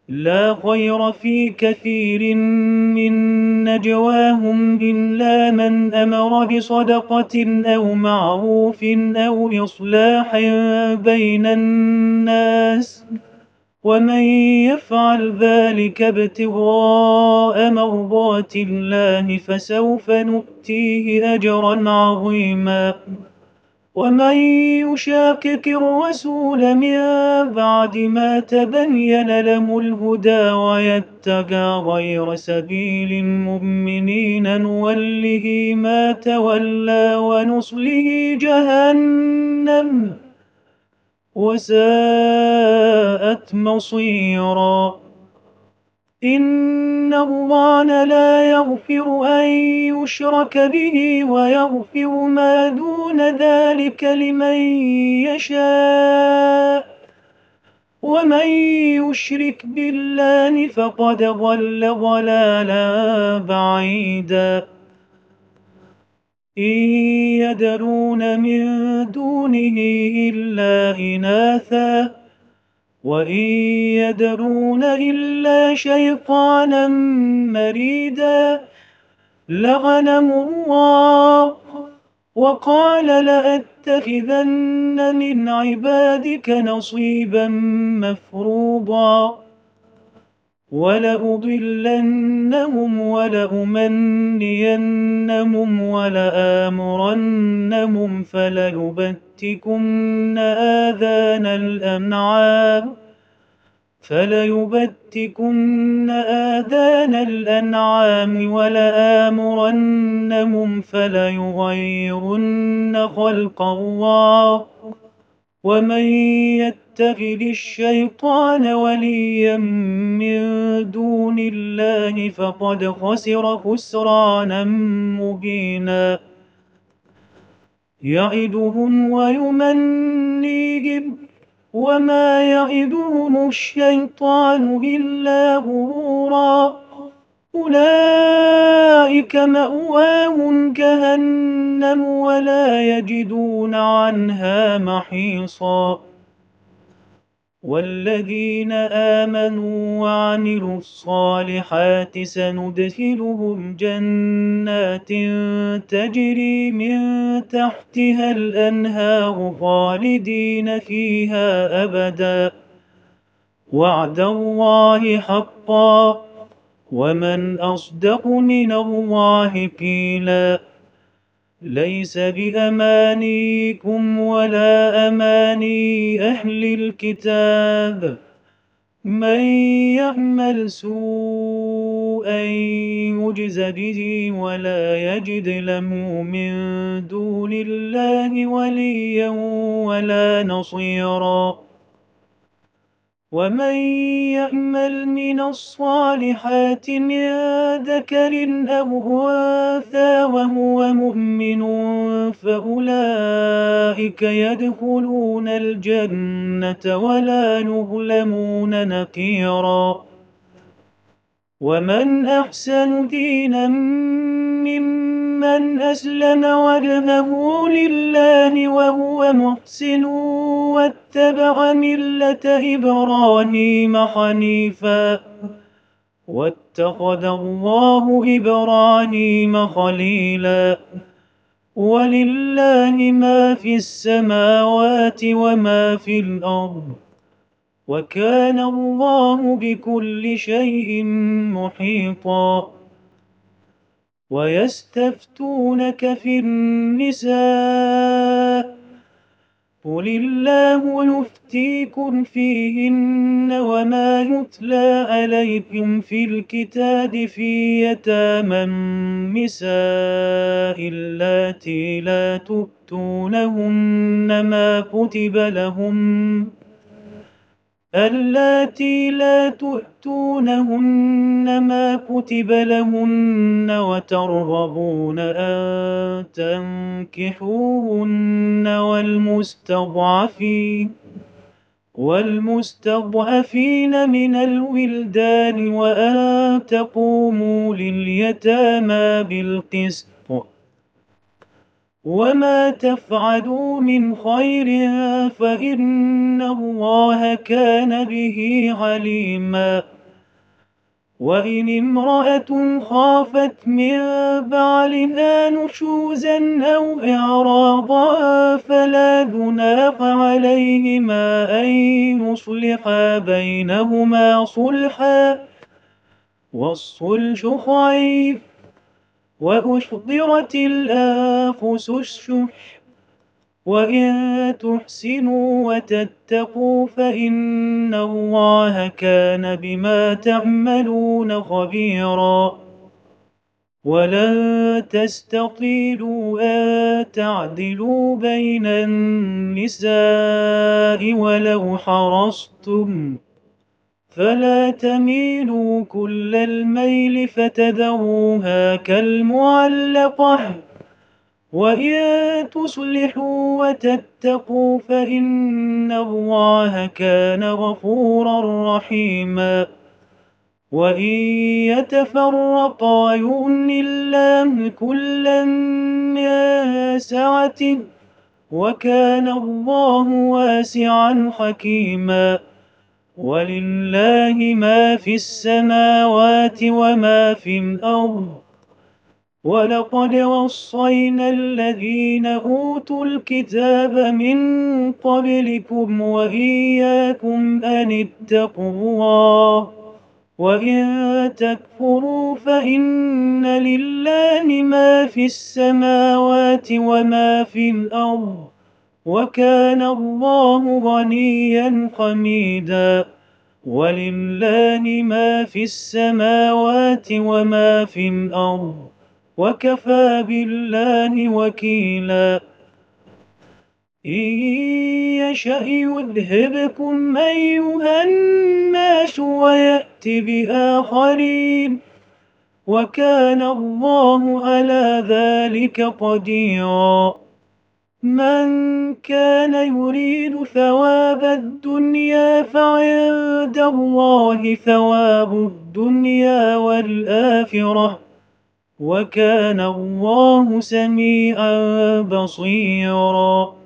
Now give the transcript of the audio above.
لا خير في كثير من نجواهم إلا من أمر بصدقة أو معروف أو إصلاح بين الناس، ومن يفعل ذلك ابتغاء مرضات الله فسوف نؤتيه أجرا عظيما. ومن يشاقق الرسول من بعد ما تبين له الهدى ويتبع غير سبيل المؤمنين نوله ما تولى ونصله جهنم وساءت مصيرا. إن الله لا يغفر أن يشرك به ويغفر ما دون ذلك لمن يشاء، ومن يشرك بالله فقد ضل ضلالا بعيدا. إن يدعون من دونه إلا إناثا وإن يدعون إلا شيطانا مريدا لعنه الله وقال لأتخذن من عبادك نصيبا مفروضا ولأضلنهم ولأمنينهم ولآمرنهم فليبتكن آذان الأنعام ولآمرنهم فليغيرن خلق الله. ومن يتخذ الشيطان وليا من دون الله فقد خسر خسرانا مبينا. يعدهم ويمنيهم وما يعدهم الشيطان إلا غرورا. أولئك مأواهم جهنم ولا يجدون عنها محيصا. والذين آمنوا وعملوا الصالحات سندخلهم جنات تجري من تحتها الأنهار خالدين فيها أبدا وعد الله حقا ومن أصدق من الله قيلا. ليس بأمانيكم ولا أماني أهل الكتاب من يعمل سوءا يجز به ولا يجد له من دون الله وليا ولا نصيرا. ومن يعمل من الصالحات من ذكر أو أنثى وهو مؤمن فأولئك يدخلون الجنة ولا يظلمون نقيرا. ومن أحسن دينا ممن أسلم وجهه لله وهو محسن واتبع ملة إبراهيم حنيفا واتخذ الله إبراهيم خليلا. ولله ما في السماوات وما في الأرض وكان الله بكل شيء محيطا. ويستفتونك في النساء قل الله يفتيكم فيهن وما يتلى عليكم في الكتاب في يتامى النساء اللاتي لا تؤتونهن ما كتب لهن وترغبون أن تنكحوهن والمستضعفين من الولدان وأن تقوموا لليتامى بالقسط وما تفعلوا من خير فإن الله كان به عليما. وإن امرأة خافت من بعلها نشوزا أو إعراضا فلا جناح عليهما أن يصلحا بينهما صلحا، والصلح خير. وأحضرت الأنفس الشح، وإن تحسنوا وتتقوا فإن الله كان بما تعملون خبيرا. ولن تستطيعوا أن تعدلوا بين النساء ولو حرصتم، فلا تميلوا كل الميل فتذروها كالمعلقة. وإن تصلحوا وتتقوا فإن الله كان غفورا رحيما. وإن يتفرقا يغن الله كلا من سعته، وكان الله واسعا حكيما. ولله ما في السماوات وما في الأرض. ولقد وصينا الذين أوتوا الكتاب من قبلكم وإياكم أن اتقوا الله، وإن تكفروا فإن لله ما في السماوات وما في الأرض، وكان الله غنيا حميدا. ولله ما في السماوات وما في الأرض، وكفى بالله وكيلا. إن يشأ يذهبكم أيها الناس ويأت بآخرين، وكان الله على ذلك قديرا. من كان يريد ثواب الدنيا فعند الله ثواب الدنيا والآخرة، وكان الله سميعا بصيرا.